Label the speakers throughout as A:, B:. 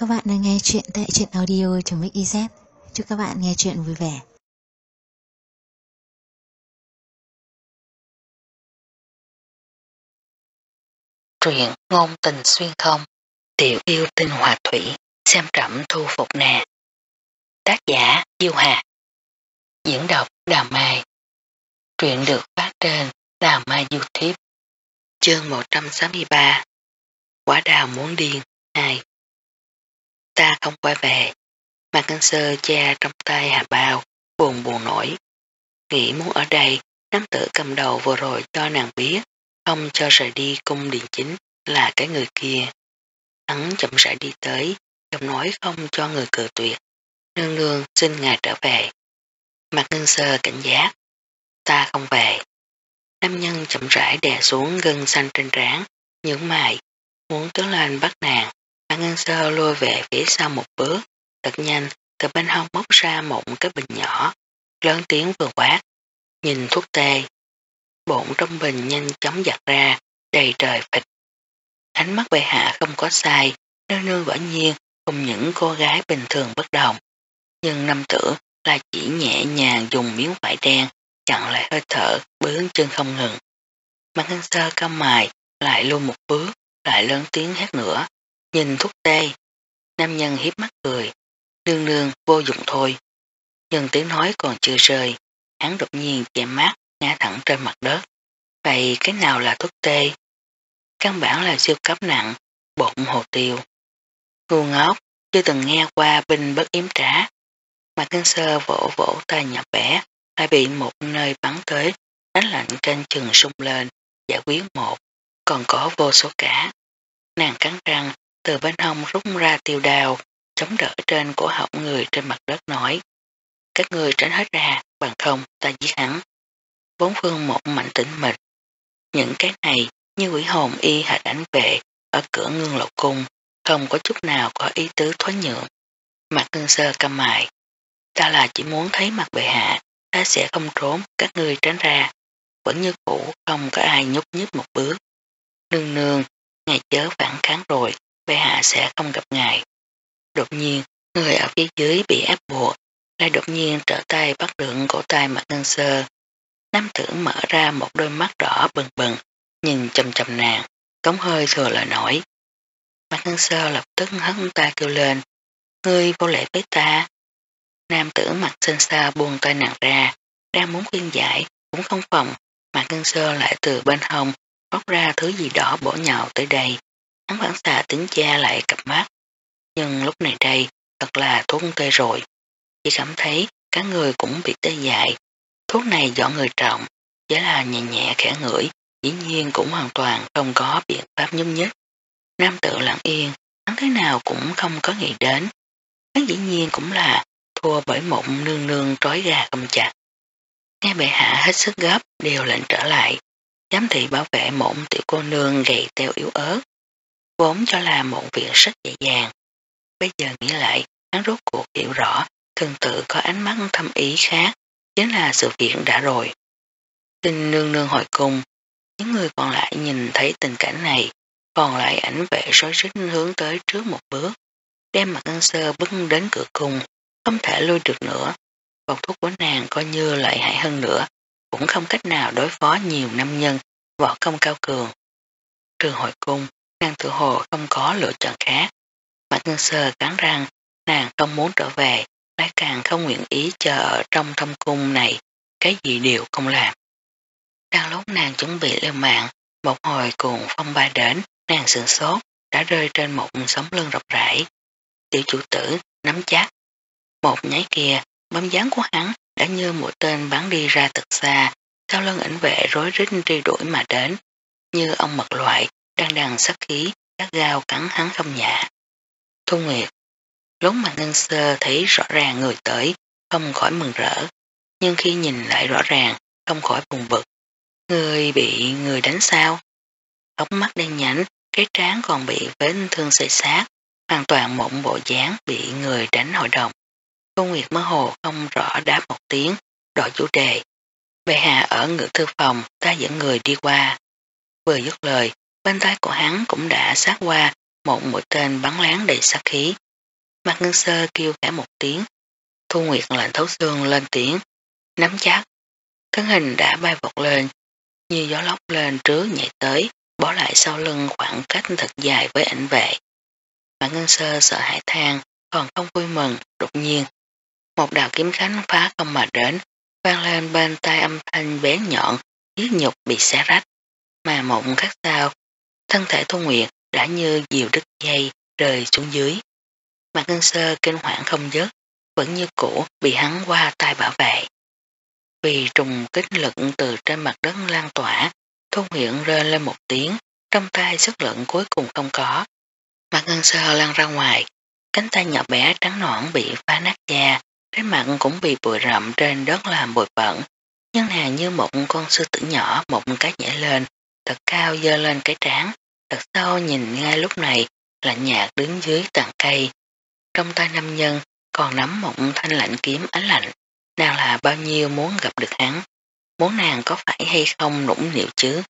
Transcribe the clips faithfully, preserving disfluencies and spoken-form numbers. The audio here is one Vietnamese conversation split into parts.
A: các bạn đang nghe chuyện tại truyện audio.mixyz. Chúc các bạn nghe chuyện vui vẻ.
B: Truyện ngôn tình xuyên không, tiểu yêu tinh hòa thủy, xem trẫm thu phục nè. Tác giả Diêu Hà. Diễn đọc Đào Mai. Truyện được phát trên Đào Mai YouTube. Chương một trăm sáu mươi ba. Quả đào muốn điên hai. Ta không quay về. Mạc Ngân Sơ che trong tay hà bao, buồn buồn nổi. Nghĩ muốn ở đây, nam tử cầm đầu vừa rồi cho nàng biết, không cho rời đi cung điện chính là cái người kia. Hắn chậm rãi đi tới, giọng nói không cho người cự tuyệt. Nương nương xin ngài trở về. Mạc Ngân Sơ cảnh giác. Ta không về. Nam nhân chậm rãi đè xuống gân xanh trên trán, nhướng mày, muốn tiến lên bắt nàng. Mạc Ngân Sơ lùi về phía sau một bước, thật nhanh từ bên hông móc ra một cái bình nhỏ, lớn tiếng vừa quát. Nhìn thuốc tê. Bộn trong bình nhanh chóng giặt ra, đầy trời phịch. Ánh mắt bệ hạ không có sai, nương nương quả nhiên cùng những cô gái bình thường bất đồng. Nhưng nam tử là chỉ nhẹ nhàng dùng miếng vải đen chặn lại hơi thở, bướng chân không ngừng. Mạc Ngân Sơ cao mài, lại lui một bước, lại lớn tiếng hét nữa. Nhìn thuốc tê. Nam nhân hiếp mắt cười. Nương nương vô dụng thôi. Nhưng tiếng nói còn chưa rơi, hắn đột nhiên che mắt, ngã thẳng trên mặt đất. Vậy cái nào là thuốc tê? Căn bản là siêu cấp nặng, bột hồ tiêu. Ngu ngốc, chưa từng nghe qua binh bất yếm trả. Mạc Ngân Sơ vỗ vỗ tay nhỏ bé, lại bị một nơi bắn tới, đánh lạnh trên chừng sung lên, giải quyết một, còn có vô số cả. Nàng cắn răng, từ bên hông rút ra tiêu đao, chống đỡ trên cổ họng người trên mặt đất nói. Các người tránh hết ra, bằng không ta giết hắn. Bốn phương một mảnh tĩnh mịch. Những cái này như quỷ hồn y hệt ảnh vệ ở cửa Ngưng Lộc cung, không có chút nào có ý tứ thoái nhượng. Mạc Ngân Sơ căm mày. Ta là chỉ muốn thấy mặt bệ hạ, ta sẽ không trốn, các ngươi tránh ra. Vẫn như cũ, không có ai nhúc nhích một bước. Nương nương, ngài chớ phản kháng rồi, bệ hạ sẽ không gặp ngài. Đột nhiên, người ở phía dưới bị ép buộc, lại đột nhiên trở tay bắt được cổ tay Mạc Ngân Sơ. Nam tử mở ra một đôi mắt đỏ bừng bừng, nhìn chầm chầm nàng, cống hơi thừa lời nổi. Mạc Ngân Sơ lập tức hất ta kêu lên. Ngươi vô lễ với ta. Nam tử mặt xanh xa buông tay nàng ra, đang muốn khuyên giải, cũng không phòng. Mạc Ngân Sơ lại từ bên hông bóc ra thứ gì đó bổ nhào tới đây. Hắn phản xạ tính cha lại cặp mắt. Nhưng lúc này đây, thật là thuốc tê rồi. Chỉ cảm thấy cả người cũng bị tê dại. Thuốc này dọn người trọng, chỉ là nhẹ nhẹ khẽ ngửi, dĩ nhiên cũng hoàn toàn không có biện pháp nhúc nhích. Nam tử lặng yên, hắn thế nào cũng không có nghĩ đến. Hắn dĩ nhiên cũng là thua bởi một nương nương trói gà không chặt. Nghe bệ hạ hết sức gấp, đều lệnh trở lại. Giám thị bảo vệ một tiểu cô nương gầy teo yếu ớt. Vốn cho là một việc rất dễ dàng. Bây giờ nghĩ lại, hắn rốt cuộc hiểu rõ, thần tự có ánh mắt thâm ý khác, chính là sự việc đã rồi. Xin nương nương hồi cung, những người còn lại nhìn thấy tình cảnh này, còn lại ảnh vệ rối rít hướng tới trước một bước, đem Mạc Ngân Sơ bước đến cửa cung, không thể lui được nữa. Bọc thuốc của nàng coi như lợi hại hơn nữa, cũng không cách nào đối phó nhiều nam nhân, võ công cao cường. Trường hồi cung, nàng tự hồ không có lựa chọn khác. Mạc Ngân Sơ cắn răng, nàng không muốn trở về, lại càng không nguyện ý chờ ở trong thâm cung này, cái gì đều không làm. Đang lúc nàng chuẩn bị leo mạng, một hồi cùng phong ba đến, nàng sửng sốt, đã rơi trên một sóng lưng rộng rãi. Tiểu chủ tử, nắm chắc. Một nháy kia, bóng dáng của hắn đã như mũi tên bắn đi ra thật xa, sau lưng ảnh vệ rối rít truy đuổi mà đến, như ông mật loại, đang đằng sát khí, gắt gao cắn hắn không nhả. Thu Nguyệt. Lúc mà Ngân Sơ thấy rõ ràng người tới, không khỏi mừng rỡ, nhưng khi nhìn lại rõ ràng, không khỏi buồn bực. Người bị người đánh sao? Ốc mắt đen nhảnh, cái trán còn bị vết thương xây sát, hoàn toàn một bộ dáng bị người đánh hội đồng. Thu Nguyệt mơ hồ không rõ đáp một tiếng, đổi chủ đề. Bệ hạ ở ngự thư phòng, ta dẫn người đi qua. Vừa dứt lời, bên tay của hắn cũng đã sát qua một mũi tên bắn láng đầy sát khí, Mặt Ngân Sơ kêu cả một tiếng. Thu Nguyệt lạnh thấu xương lên tiếng, nắm chắc. Thân hình đã bay vọt lên, như gió lốc lên trước nhảy tới, bỏ lại sau lưng khoảng cách thật dài với ảnh vệ. Mặt Ngân Sơ sợ hãi than, còn không vui mừng, đột nhiên. Một đạo kiếm khánh phá không mà đến, vang lên bên tai âm thanh bén nhọn, huyết nhục bị xé rách. Mà một khắc sau, thân thể Thu Nguyệt đã như diều đứt dây rơi xuống dưới. Mặt Ngân Sơ kinh hoảng không dứt, vẫn như cũ bị hắn qua tay bảo vệ. Vì trùng kích lực từ trên mặt đất lan tỏa, Thu Nguyệt rên lên một tiếng, trong tay sức lượng cuối cùng không có. Mặt Ngân Sơ lăn ra ngoài, cánh tay nhỏ bé trắng nõn bị phá nát da, cái mặt cũng bị bụi rậm trên đất làm bụi bẩn. Nhưng nàng như một con sư tử nhỏ một cái nhảy lên, thật cao dơ lên cái trán, thật sâu nhìn ngay lúc này là nhạt đứng dưới tàn cây. Trong tay nam nhân còn nắm một thanh lạnh kiếm ánh lạnh, nàng là bao nhiêu muốn gặp được hắn, muốn nàng có phải hay không nũng nịu chứ.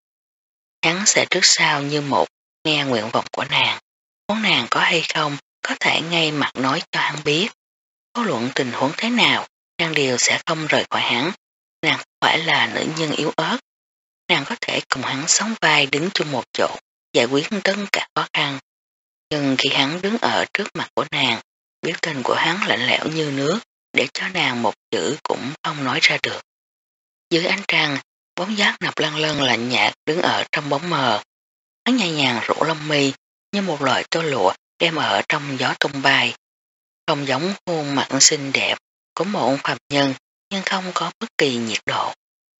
B: Hắn sẽ trước sau như một nghe nguyện vọng của nàng, muốn nàng có hay không có thể ngay mặt nói cho hắn biết. Có luận tình huống thế nào, nàng đều sẽ không rời khỏi hắn. Nàng không phải là nữ nhân yếu ớt. Nàng có thể cùng hắn sống vai đứng chung một chỗ, giải quyết tất cả khó khăn. Nhưng khi hắn đứng ở trước mặt của nàng, biểu tình của hắn lạnh lẽo như nước, để cho nàng một chữ cũng không nói ra được. Dưới ánh trăng, bóng dáng Nạp Lăng Lân lạnh nhạt đứng ở trong bóng mờ. Hắn nhẹ nhàng rủ lông mi như một loại tơ lụa đem ở trong gió tung bay. Không giống khuôn mặt xinh đẹp của một phạm nhân, nhưng không có bất kỳ nhiệt độ.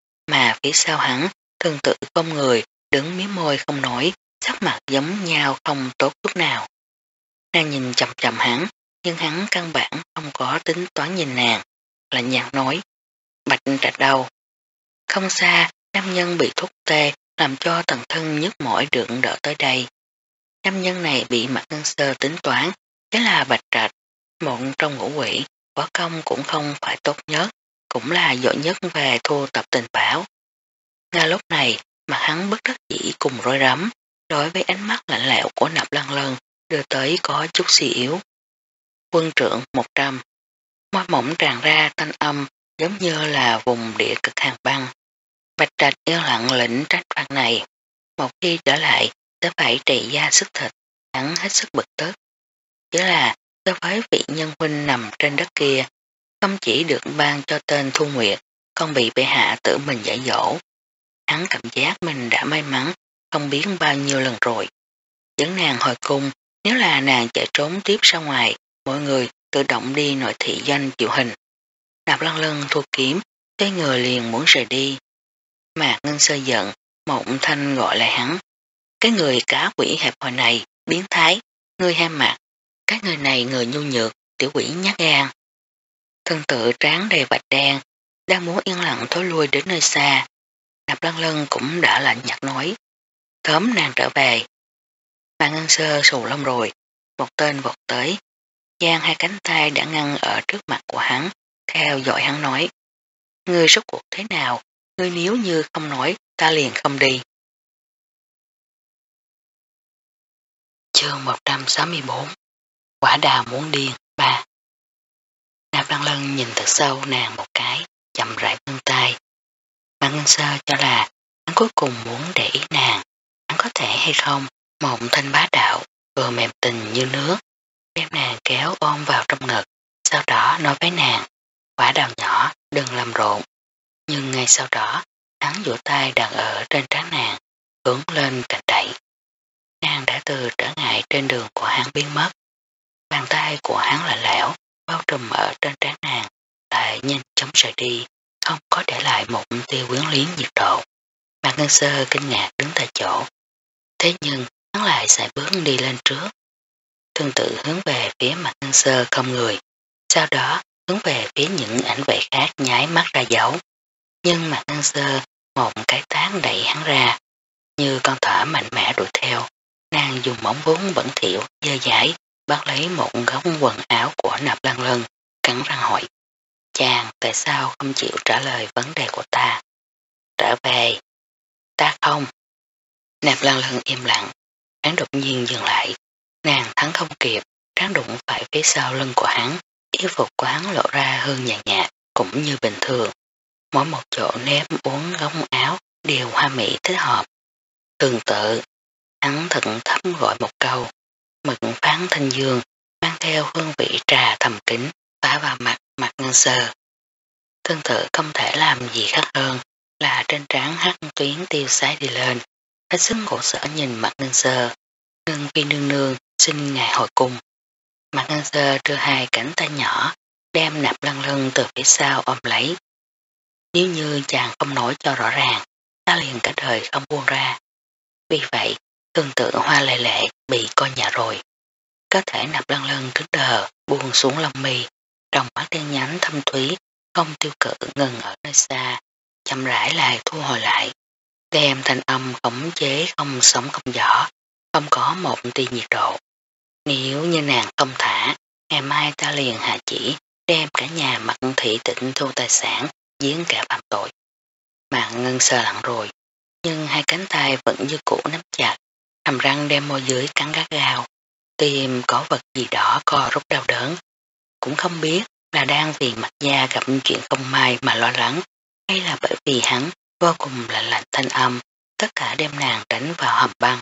B: Mà phía sau hắn, thường tự không người, đứng miếng môi không nói, sắc mặt giống nhau không tốt chút nào. Nàng nhìn chầm chầm hắn, nhưng hắn căn bản không có tính toán nhìn nàng, lạnh nhạt nói, Bạch Trạch đâu? Không xa, nam nhân bị thuốc tê, làm cho toàn thân nhức mỏi được đỡ tới đây. Nam nhân này bị Mặt Ngân Sơ tính toán, thế là Bạch Trạch, một trong ngũ quỷ, võ công cũng không phải tốt nhất, cũng là giỏi nhất về thu tập tình báo. Ngay lúc này, mặt hắn bất đắc dĩ cùng rối rắm, đối với ánh mắt lạnh lẽo của Nạp Lăng Lân đưa tới có chút suy yếu. Quân trưởng một trăm, môi mỏng tràn ra thanh âm giống như là vùng địa cực hàng băng. Bạch Trạch yêu lặng lĩnh trách phạt này, một khi trở lại sẽ phải trị gia sức thịt, hắn hết sức bực tức. Chỉ là đối với vị nhân huynh nằm trên đất kia, không chỉ được ban cho tên Thu Nguyệt, còn bị bệ hạ tự mình dạy dỗ. Hắn cảm giác mình đã may mắn không biết bao nhiêu lần rồi. Dẫn nàng hồi cung, nếu là nàng chạy trốn tiếp ra ngoài, mọi người tự động đi nội thị doanh chịu hình. Nạp Lăng Lân thua kiếm, cái người liền muốn rời đi. Mạc Ngân Sơ giận, Mộng Thanh gọi lại hắn. Cái người cá quỷ hẹp hồi này, biến thái, người ham mặt, cái người này người nhu nhược, tiểu quỷ nhát gan. Thân tự tráng đầy vạch đen, đang muốn yên lặng thối lui đến nơi xa. Nạp Lăng Lân cũng đã lạnh nhạt nói, thớm nàng trở về. Mạc Ngân Sơ sù lông rồi, một tên vọt tới, giang hai cánh tay đã ngăn ở trước mặt của hắn, theo dõi hắn nói, ngươi rốt cuộc thế nào, ngươi nếu như không nói, ta liền không đi. Chương một trăm sáu mươi bốn, Quả đào muốn điên, ba. Nạp Lăng Lân nhìn thật sâu nàng một cái, chậm rãi vươn tay. Mạc Ngân Sơ cho là hắn cuối cùng muốn để ý nàng, hắn có thể hay không, một thanh bá đạo, vừa mềm tình như nước, đem nàng kéo ôm vào trong ngực, sau đó nói với nàng, quả đào nhỏ, đừng làm rộn. Nhưng ngay sau đó, hắn vỗ tay đặt ở trên trán nàng, hướng lên cạnh đẩy. Nàng đã từ trở ngại trên đường của hắn biến mất. Bàn tay của hắn lạnh lẽo, bao trùm ở trên trán nàng, lại nhanh chóng rời đi, không có để lại một tia quyến luyến nhiệt độ. Mạc Ngân Sơ kinh ngạc đứng tại chỗ. Thế nhưng, hắn lại sải bước đi lên trước. Thương tự hướng về phía Mạc Ngân Sơ không người, sau đó hướng về phía những ảnh vệ khác nháy mắt ra dấu. Nhưng Mạc Ngân Sơ một cái tán đẩy hắn ra, như con thỏ mạnh mẽ đuổi theo. Nàng dùng mỏng vốn bẩn thỉu, dơ dãi, bắt lấy một góc quần áo của Nạp Lăng Lân, cắn răng hỏi. Chàng tại sao không chịu trả lời vấn đề của ta? Trở về. Ta không. Nạp Lăng Lân im lặng, hắn đột nhiên dừng lại. Nàng thắng không kịp, trán đụng phải phía sau lưng của hắn, y phục của hắn lộ ra hương nhàn nhạt, cũng như bình thường. Mỗi một chỗ nếp uốn gống áo đều hoa mỹ thích hợp. Tương tự, hắn thận thấp gọi một câu, mực phán thanh dương, mang theo hương vị trà thầm kính, phá vào mặt mặt Ngân Sơ. Tương tự không thể làm gì khác hơn là trên trán hắc tuyến tiêu sái đi lên, hết sức khổ sở nhìn mặt Ngân Sơ. Ngân phi nương nương xin ngài hồi cung. Mặt Ngân Sơ đưa hai cánh tay nhỏ, đem Nạp Lăng Lân từ phía sau ôm lấy. Nếu như chàng không nói cho rõ ràng, ta liền cả đời không buông ra. Vì vậy, tương tự Hoa Lệ Lệ bị coi nhẹ rồi. Có thể Nạp Lăng Lân cứng đờ, buông xuống lông mi, trong mắt đen nhánh thâm thúy, không tiêu cự ngừng ở nơi xa, chậm rãi lại thu hồi lại. Đem thanh âm khống chế không sống không giỏ, không có một tia nhiệt độ. Nếu như nàng không thả, ngày mai ta liền hạ chỉ, đem cả nhà Mặt Thị Tịnh thu tài sản, giếng kẻ phạm tội. Mạng Ngân Sơ lặng rồi, nhưng hai cánh tay vẫn như cũ nắm chặt, hàm răng đem môi dưới cắn gắt gao, tim có vật gì đó co rút đau đớn. Cũng không biết là đang vì Mặt Gia gặp chuyện không may mà lo lắng, hay là bởi vì hắn vô cùng lạnh lạnh thanh âm, tất cả đem nàng đánh vào hầm băng.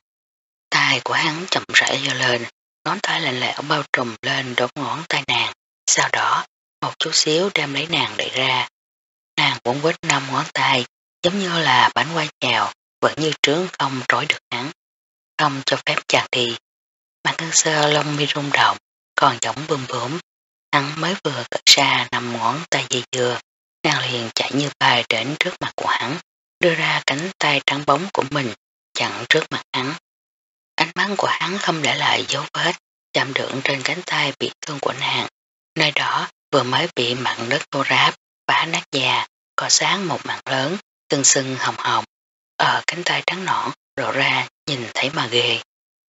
B: Tai của hắn chậm rãi giơ lên, ngón tay lạnh lẽo bao trùm lên đốt ngón tay nàng, sau đó một chút xíu đem lấy nàng đẩy ra. Nàng cũng quýt năm ngón tay, giống như là bánh quay chèo, vẫn như trướng không trói được hắn, không cho phép chàng đi. Mặt Ngân Sơ lông mi rung động, còn giống bươm bướm, hắn mới vừa cất ra năm ngón tay dây dưa, nàng liền chạy như bay đến trước mặt của hắn, đưa ra cánh tay trắng bóng của mình, chặn trước mặt hắn. Ánh mắt của hắn không để lại dấu vết, chạm đựng trên cánh tay bị thương của nàng, nơi đó vừa mới bị mặn đất thô ráp, phá nát da, có sáng một mảng lớn, sưng sưng hồng hồng, ở cánh tay trắng nõn, lộ ra, nhìn thấy mà ghê.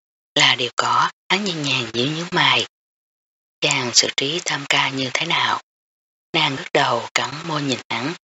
B: Là điều có, hắn nhẹ nhàng nhíu nhíu mày. Chàng xử trí tam ca như thế nào? Nàng ngước đầu cắn môi nhìn hắn.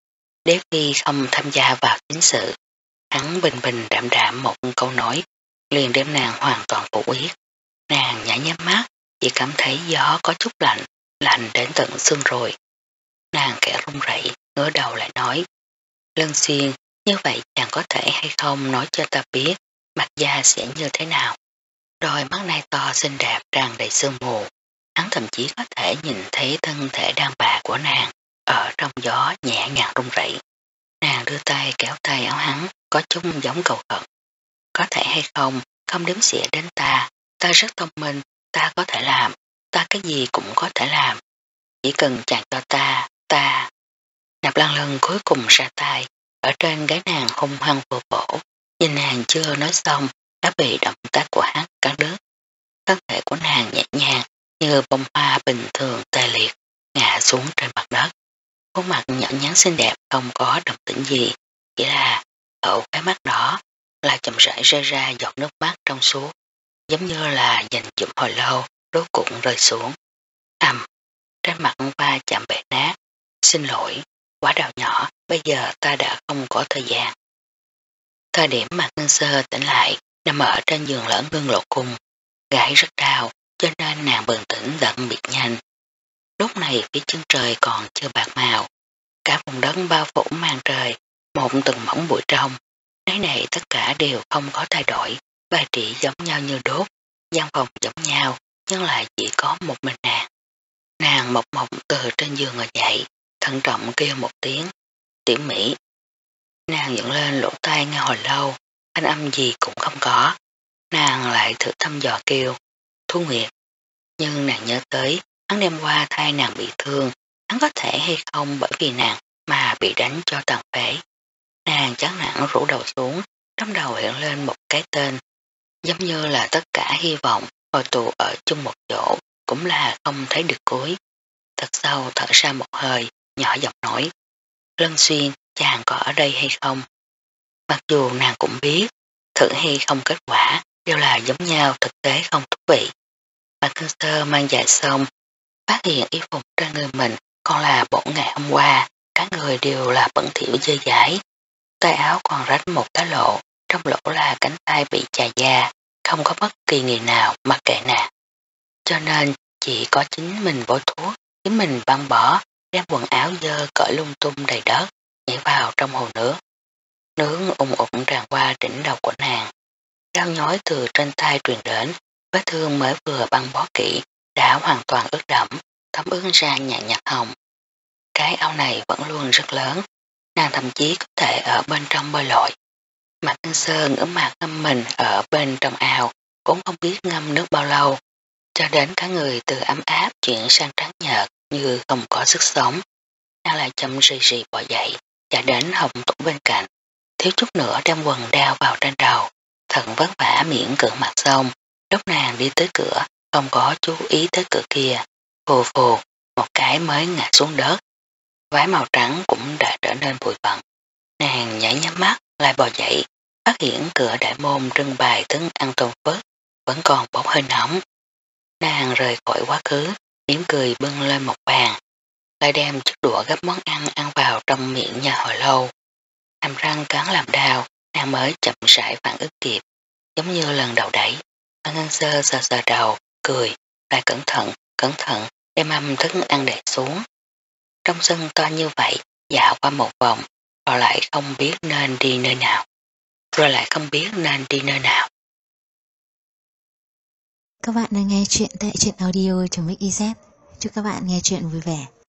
B: Đế khi không tham gia vào chính sự, hắn bình bình đạm đạm một câu nói, liền đem nàng hoàn toàn phủ quyết. Nàng nhả nhắm mắt, chỉ cảm thấy gió có chút lạnh, lạnh đến tận xương rồi. Nàng kẻ run rẩy, ngửa đầu lại nói, Lân Xuyên, như vậy chàng có thể hay không nói cho ta biết Mặt Gia sẽ như thế nào? Đôi mắt này to xinh đẹp tràn đầy sương mù, hắn thậm chí có thể nhìn thấy thân thể đàn bà của nàng ở trong gió nhẹ nhàng run rẩy. Nàng đưa tay kéo tay áo hắn, có chút giống cầu khẩn. Có thể hay không, không đếm xỉa đến ta, ta rất thông minh, ta có thể làm, ta cái gì cũng có thể làm. Chỉ cần chàng cho ta, ta. Nạp Lăng Lân cuối cùng ra tay, ở trên gái nàng hung hăng vừa bổ, nhìn nàng chưa nói xong, đã bị động tác của hắn cắn đứt. Thân thể của nàng nhẹ nhàng, như bông hoa bình thường tê liệt, ngã xuống trên mặt đất. Khuôn mặt nhỏ nhắn xinh đẹp không có động tĩnh gì, chỉ là ở cái mắt đó là chậm rãi rơi ra giọt nước mắt trong suốt, giống như là dành dụm hồi lâu, rốt cuộc rơi xuống. Ầm, trên mặt va chạm bể nát. Xin lỗi, quả đào nhỏ, bây giờ ta đã không có thời gian. Thời điểm Mặt Ngân Sơ tỉnh lại, nằm ở trên giường lỡ ngưng lộ cung, gái rất đau, cho nên nàng bừng tỉnh đặc biệt nhanh. Lúc này phía chân trời còn chưa bạc màu, cả vùng đất bao phủ màn trời, một từng mỏng bụi trong. Cái này tất cả đều không có thay đổi, bài trị giống nhau như đốt, gian phòng giống nhau, nhưng lại chỉ có một mình nàng. Nàng mộc mộc từ trên giường ngồi dậy, thận trọng kêu một tiếng, Tiểu Mỹ. Nàng dựng lên lỗ tai nghe hồi lâu, thanh âm gì cũng không có. Nàng lại thử thăm dò kêu, Thu Nguyệt. Nhưng nàng nhớ tới, hắn đêm qua thai nàng bị thương, hắn có thể hay không bởi vì nàng mà bị đánh cho tàn phế. Nàng chán nản rũ đầu xuống, trong đầu hiện lên một cái tên, giống như là tất cả hy vọng hồi tụ ở chung một chỗ, cũng là không thấy được cuối. Thật sâu thở ra một hơi, nhỏ giọng nói, Lân Xuyên, chàng có ở đây hay không? Mặc dù nàng cũng biết, thử hay không kết quả, đều là giống nhau, thực tế không thú vị. Mặt Ngân Sơ mang dài xong, phát hiện y phục trên người mình còn là bộ ngày hôm qua, cả người đều là bẩn thỉu dơ dãi. Tay áo còn rách một cái lỗ, trong lỗ là cánh tay bị chà da, không có bất kỳ người nào mặc kệ nàng. cho nên chỉ có chính mình bôi thuốc, chính mình băng bỏ, đem quần áo dơ cởi lung tung đầy đất, nhảy vào trong hồ nước. Nước ung ủng tràn qua đỉnh đầu của nàng. Đau nhói từ trên tay truyền đến, vết thương mới vừa băng bó kỹ, đã hoàn toàn ướt đẫm, thấm ướt ra nhạt nhạt hồng. Cái ao này vẫn luôn rất lớn, nàng thậm chí có thể ở bên trong bơi lội. Mạc Ngân Sơn ngửa mặt ngâm mình ở bên trong ao, cũng không biết ngâm nước bao lâu, cho đến cả người từ ấm áp chuyển sang trắng nhợt như không có sức sống. Nàng lại chậm rì rì bỏ dậy, chạy đến Hồng Tủ bên cạnh, thiếu chút nữa đem quần đao vào trên đầu, thật vất vả miễn cưỡng mặt xong. Lúc nàng đi tới cửa, không có chú ý tới cửa kia, phù phù, một cái mới ngã xuống đất. Váy màu trắng cũng đã trở nên bụi bặm. Nàng nhảy nhắm mắt, lại bò dậy, phát hiện cửa đại môn trưng bày thức ăn tôm phức, vẫn còn bốc hơi nóng. Nàng rời khỏi quá khứ, mỉm cười bưng lên một bàn, lại đem chiếc đũa gấp món ăn ăn vào trong miệng nhà hồi lâu. Hàm răng cắn làm đau, nàng mới chậm rãi phản ứng kịp, giống như lần đầu đẩy. Mạc Ngân Sơ sờ sờ đầu, cười, lại cẩn thận, cẩn thận, đem mâm thức ăn để xuống. Trong sân to như vậy, dạo qua một vòng, rồi lại không biết nên đi nơi nào. Rồi lại không biết nên đi nơi nào.
A: Các bạn đang nghe chuyện tại truyện audio.mixyz. Chúc các bạn nghe chuyện vui vẻ.